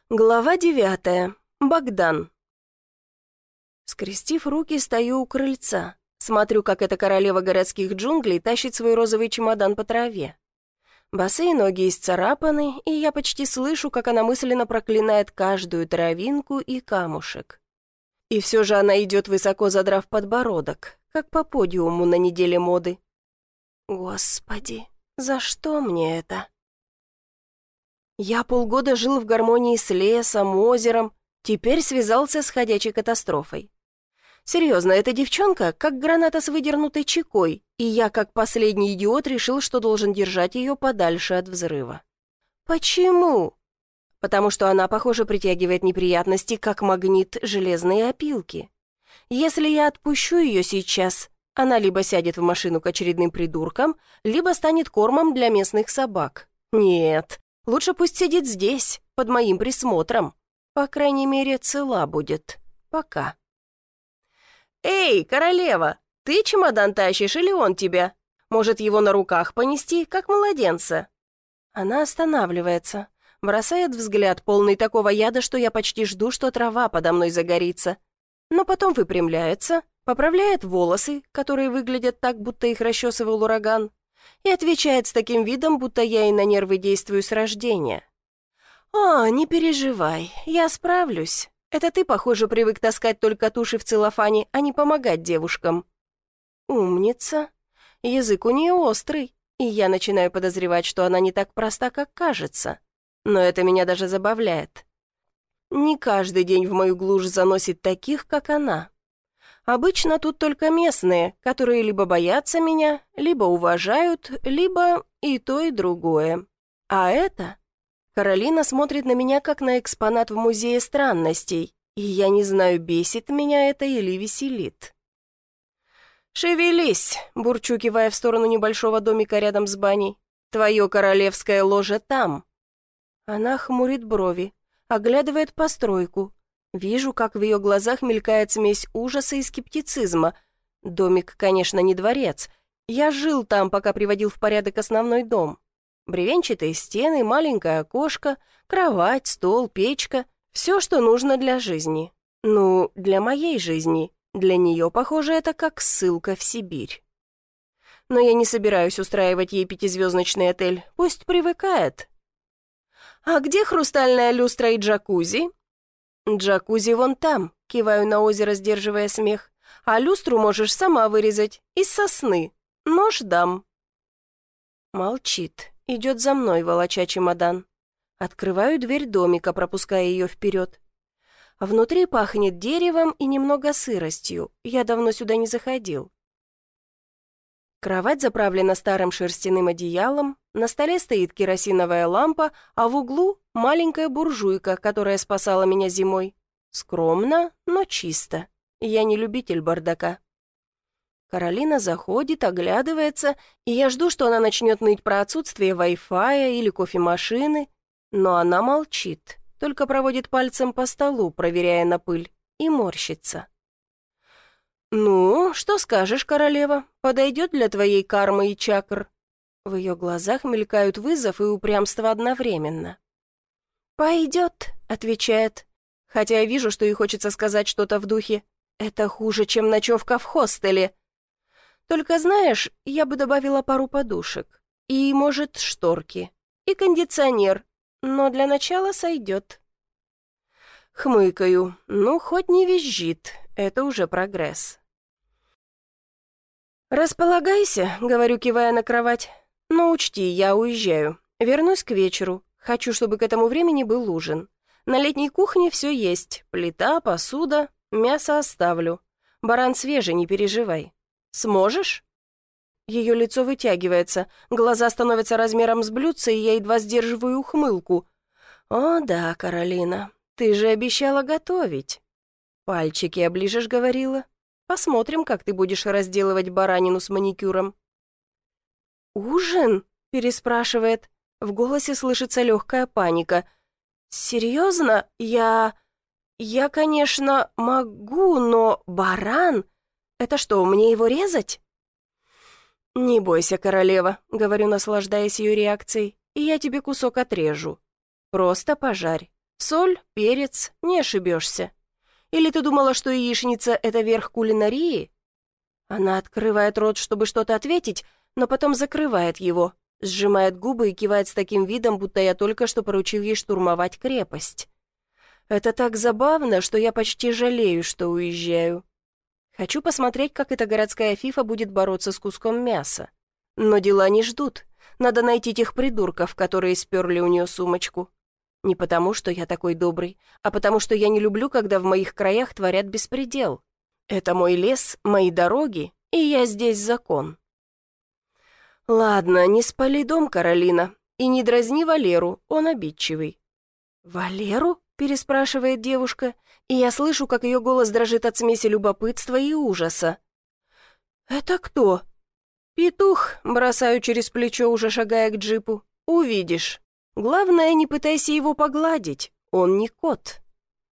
Глава 9. Богдан. Скрестив руки, стою у крыльца. Смотрю, как эта королева городских джунглей тащит свой розовый чемодан по траве. Босые ноги исцарапаны, и я почти слышу, как она мысленно проклинает каждую травинку и камушек. И все же она идет, высоко задрав подбородок, как по подиуму на неделе моды. Господи, за что мне это? Я полгода жил в гармонии с лесом, озером, теперь связался с ходячей катастрофой. Серьезно, эта девчонка как граната с выдернутой чекой, и я, как последний идиот, решил, что должен держать ее подальше от взрыва. Почему? Потому что она, похоже, притягивает неприятности, как магнит железные опилки. Если я отпущу ее сейчас, она либо сядет в машину к очередным придуркам, либо станет кормом для местных собак. Нет. Лучше пусть сидит здесь, под моим присмотром. По крайней мере, цела будет. Пока. «Эй, королева, ты чемодан тащишь или он тебя? Может, его на руках понести, как младенца?» Она останавливается, бросает взгляд, полный такого яда, что я почти жду, что трава подо мной загорится. Но потом выпрямляется, поправляет волосы, которые выглядят так, будто их расчесывал ураган, и отвечает с таким видом, будто я и на нервы действую с рождения. «О, не переживай, я справлюсь. Это ты, похоже, привык таскать только туши в целлофане, а не помогать девушкам». Умница. Язык у нее острый, и я начинаю подозревать, что она не так проста, как кажется. Но это меня даже забавляет. Не каждый день в мою глушь заносит таких, как она. Обычно тут только местные, которые либо боятся меня, либо уважают, либо и то, и другое. А это... Каролина смотрит на меня, как на экспонат в музее странностей, и я не знаю, бесит меня это или веселит. «Шевелись!» — бурчу, кивая в сторону небольшого домика рядом с баней. «Твое королевское ложе там!» Она хмурит брови, оглядывает постройку. Вижу, как в ее глазах мелькает смесь ужаса и скептицизма. Домик, конечно, не дворец. Я жил там, пока приводил в порядок основной дом. Бревенчатые стены, маленькое окошко, кровать, стол, печка. Все, что нужно для жизни. Ну, для моей жизни. Для нее, похоже, это как ссылка в Сибирь. Но я не собираюсь устраивать ей пятизвездочный отель. Пусть привыкает. «А где хрустальная люстра и джакузи?» «Джакузи вон там», — киваю на озеро, сдерживая смех. «А люстру можешь сама вырезать, из сосны. Нож дам». Молчит, идет за мной, волоча чемодан. Открываю дверь домика, пропуская ее вперед. Внутри пахнет деревом и немного сыростью. Я давно сюда не заходил. Кровать заправлена старым шерстяным одеялом, на столе стоит керосиновая лампа, а в углу маленькая буржуйка, которая спасала меня зимой. Скромно, но чисто. Я не любитель бардака. Каролина заходит, оглядывается, и я жду, что она начнет ныть про отсутствие Wi-Fi или кофемашины, но она молчит, только проводит пальцем по столу, проверяя на пыль, и морщится. «Ну, что скажешь, королева? Подойдет для твоей кармы и чакр?» В ее глазах мелькают вызов и упрямство одновременно. «Пойдет», — отвечает, хотя я вижу, что ей хочется сказать что-то в духе «это хуже, чем ночевка в хостеле». Только знаешь, я бы добавила пару подушек, и, может, шторки, и кондиционер, но для начала сойдет. Хмыкаю, ну, хоть не визжит, это уже прогресс. «Располагайся», — говорю, кивая на кровать. «Но учти, я уезжаю. Вернусь к вечеру. Хочу, чтобы к этому времени был ужин. На летней кухне все есть. Плита, посуда, мясо оставлю. Баран свежий, не переживай. Сможешь?» Ее лицо вытягивается, глаза становятся размером с блюдце, и я едва сдерживаю ухмылку. «О да, Каролина, ты же обещала готовить. Пальчики оближешь, говорила. Посмотрим, как ты будешь разделывать баранину с маникюром». «Ужин?» — переспрашивает. В голосе слышится легкая паника. «Серьезно? Я, конечно, могу, но баран? Это что, мне его резать?» «Не бойся, королева», — говорю, наслаждаясь ее реакцией, «и я тебе кусок отрежу. Просто пожарь. Соль, перец, не ошибешься. Или ты думала, что яичница — это верх кулинарии? Она открывает рот, чтобы что-то ответить, но потом закрывает его, сжимает губы и кивает с таким видом, будто я только что поручил ей штурмовать крепость. Это так забавно, что я почти жалею, что уезжаю. Хочу посмотреть, как эта городская фифа будет бороться с куском мяса. Но дела не ждут. Надо найти тех придурков, которые сперли у нее сумочку. Не потому, что я такой добрый, а потому, что я не люблю, когда в моих краях творят беспредел. Это мой лес, мои дороги, и я здесь закон. Ладно, не спали дом, Каролина, и не дразни Валеру, он обидчивый. «Валеру?» — переспрашивает девушка, и я слышу, как ее голос дрожит от смеси любопытства и ужаса. «Это кто?» «Петух», — бросаю через плечо, уже шагая к джипу. «Увидишь. Главное, не пытайся его погладить, он не кот».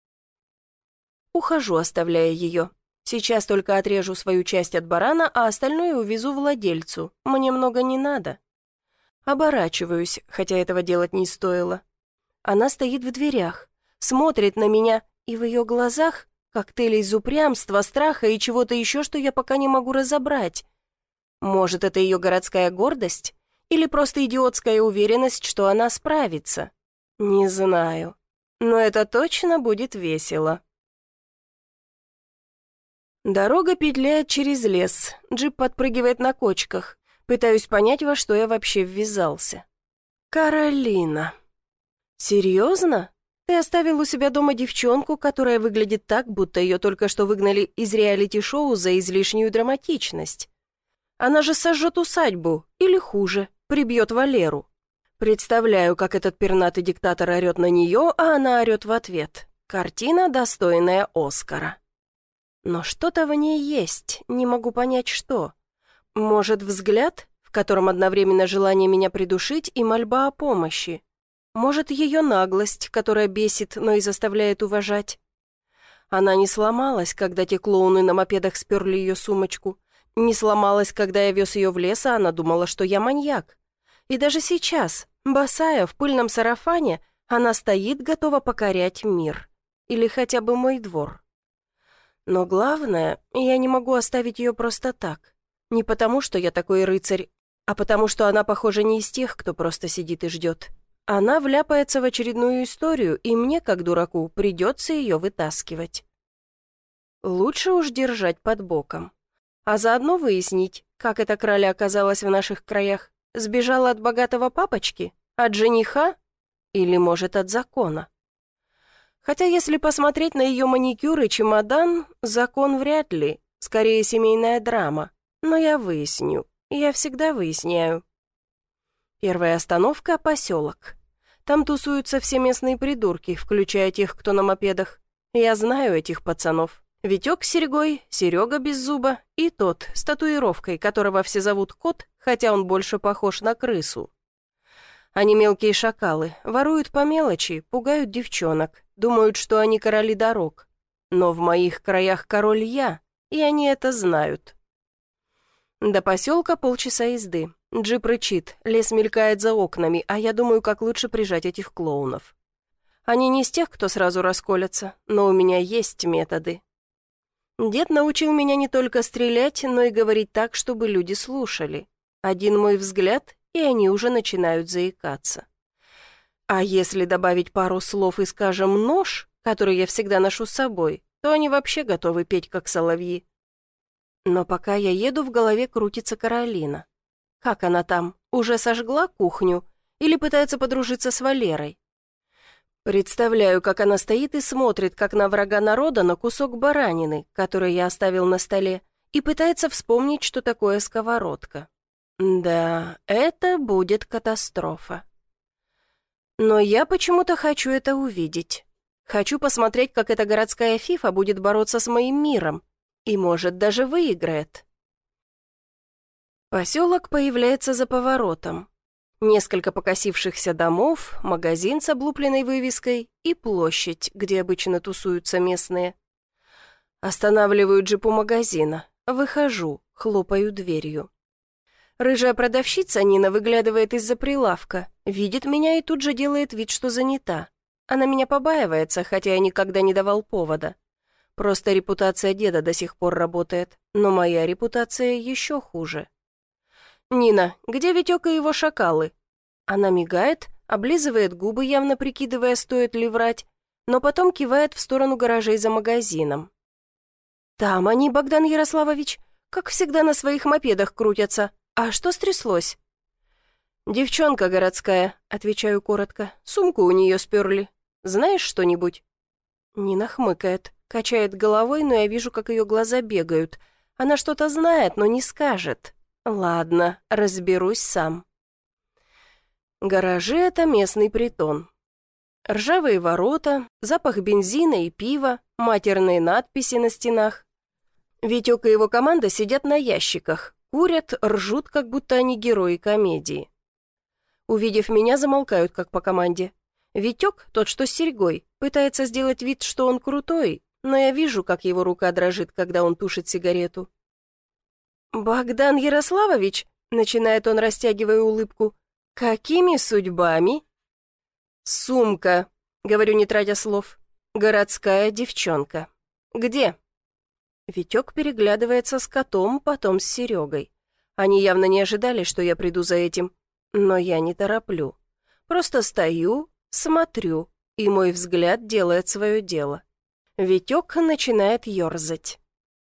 Ухожу, оставляя ее. Сейчас только отрежу свою часть от барана, а остальное увезу владельцу. Мне много не надо. Оборачиваюсь, хотя этого делать не стоило. Она стоит в дверях, смотрит на меня, и в ее глазах коктейль из упрямства, страха и чего-то еще, что я пока не могу разобрать. Может, это ее городская гордость? Или просто идиотская уверенность, что она справится? Не знаю. Но это точно будет весело. Дорога петляет через лес, джип подпрыгивает на кочках. Пытаюсь понять, во что я вообще ввязался. «Каролина. Серьезно? Ты оставил у себя дома девчонку, которая выглядит так, будто ее только что выгнали из реалити-шоу за излишнюю драматичность. Она же сожжет усадьбу, или хуже, прибьет Валеру. Представляю, как этот пернатый диктатор орет на нее, а она орет в ответ. Картина, достойная Оскара. Но что-то в ней есть, не могу понять, что. Может, взгляд, в котором одновременно желание меня придушить и мольба о помощи? Может, ее наглость, которая бесит, но и заставляет уважать? Она не сломалась, когда те клоуны на мопедах сперли ее сумочку. Не сломалась, когда я вез ее в лес, а она думала, что я маньяк. И даже сейчас, босая, в пыльном сарафане, она стоит, готова покорять мир. Или хотя бы мой двор. Но главное, я не могу оставить ее просто так. Не потому, что я такой рыцарь, а потому, что она, похоже, не из тех, кто просто сидит и ждет. Она вляпается в очередную историю, и мне, как дураку, придется ее вытаскивать. Лучше уж держать под боком. А заодно выяснить, как эта краля оказалась в наших краях. Сбежала от богатого папочки? От жениха? Или, может, от закона? Хотя, если посмотреть на ее маникюр и чемодан, закон вряд ли, скорее семейная драма. Но я выясню, я всегда выясняю. Первая остановка — поселок. Там тусуются все местные придурки, включая тех, кто на мопедах. Я знаю этих пацанов. Витек с серьгой, Серега без зуба и тот с татуировкой, которого все зовут Кот, хотя он больше похож на крысу. Они мелкие шакалы, воруют по мелочи, пугают девчонок, думают, что они короли дорог. Но в моих краях король я, и они это знают. До поселка полчаса езды. Джип рычит, лес мелькает за окнами, а я думаю, как лучше прижать этих клоунов. Они не из тех, кто сразу расколется, но у меня есть методы. Дед научил меня не только стрелять, но и говорить так, чтобы люди слушали. Один мой взгляд, и они уже начинают заикаться. А если добавить пару слов и, скажем, нож, который я всегда ношу с собой, то они вообще готовы петь, как соловьи. Но пока я еду, в голове крутится Каролина. Как она там? Уже сожгла кухню? Или пытается подружиться с Валерой? Представляю, как она стоит и смотрит, как на врага народа, на кусок баранины, который я оставил на столе, и пытается вспомнить, что такое сковородка. Да, это будет катастрофа. Но я почему-то хочу это увидеть. Хочу посмотреть, как эта городская фифа будет бороться с моим миром. И, может, даже выиграет. Поселок появляется за поворотом. Несколько покосившихся домов, магазин с облупленной вывеской и площадь, где обычно тусуются местные. Останавливаю джип у магазина, выхожу, хлопаю дверью. Рыжая продавщица Нина выглядывает из-за прилавка, видит меня и тут же делает вид, что занята. Она меня побаивается, хотя я никогда не давал повода. Просто репутация деда до сих пор работает, но моя репутация еще хуже. «Нина, где Витек и его шакалы?» Она мигает, облизывает губы, явно прикидывая, стоит ли врать, но потом кивает в сторону гаражей за магазином. «Там они, Богдан Ярославович, как всегда на своих мопедах крутятся. А что стряслось?» «Девчонка городская», — отвечаю коротко. «Сумку у нее сперли. Знаешь что-нибудь?» Нина хмыкает, качает головой, но я вижу, как ее глаза бегают. Она что-то знает, но не скажет. Ладно, разберусь сам. Гаражи — это местный притон. Ржавые ворота, запах бензина и пива, матерные надписи на стенах. Витек и его команда сидят на ящиках, курят, ржут, как будто они герои комедии. Увидев меня, замолкают, как по команде. Витек, тот, что с серьгой, пытается сделать вид, что он крутой, но я вижу, как его рука дрожит, когда он тушит сигарету. «Богдан Ярославович», — начинает он, растягивая улыбку, — «какими судьбами?» «Сумка», — говорю, не тратя слов. «Городская девчонка. Где?» Витек переглядывается с котом, потом с Серегой. Они явно не ожидали, что я приду за этим. Но я не тороплю. Просто стою, смотрю, и мой взгляд делает свое дело. Витек начинает ерзать.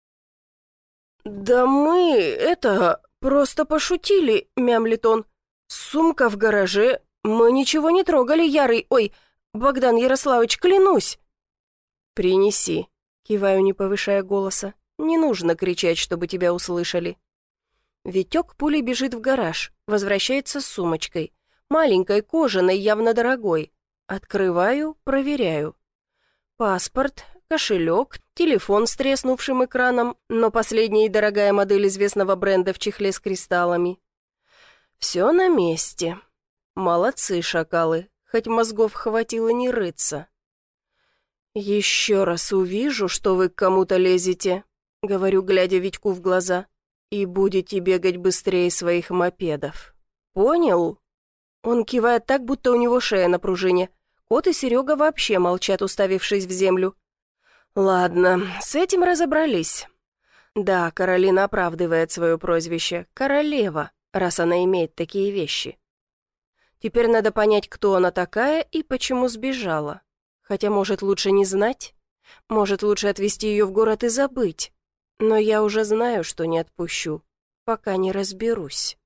«Да мы, просто пошутили», — мямлит он. «Сумка в гараже. Мы ничего не трогали, Ярый. Ой, Богдан Ярославович, клянусь». «Принеси», — киваю, не повышая голоса. «Не нужно кричать, чтобы тебя услышали». Витек пулей бежит в гараж, возвращается с сумочкой. Маленькой, кожаной, явно дорогой. Открываю, проверяю. Паспорт, кошелек, телефон с треснувшим экраном, но последняя и дорогая модель известного бренда в чехле с кристаллами. Все на месте. Молодцы, шакалы, хоть мозгов хватило не рыться. «Еще раз увижу, что вы к кому-то лезете», — говорю, глядя Витьку в глаза, «и будете бегать быстрее своих мопедов. Понял?» Он кивает так, будто у него шея на пружине. Кот и Серега вообще молчат, уставившись в землю. «Ладно, с этим разобрались». Да, Каролина оправдывает свое прозвище. Королева, раз она имеет такие вещи. Теперь надо понять, кто она такая и почему сбежала. Хотя, может, лучше не знать? Может, лучше отвезти ее в город и забыть? Но я уже знаю, что не отпущу, пока не разберусь.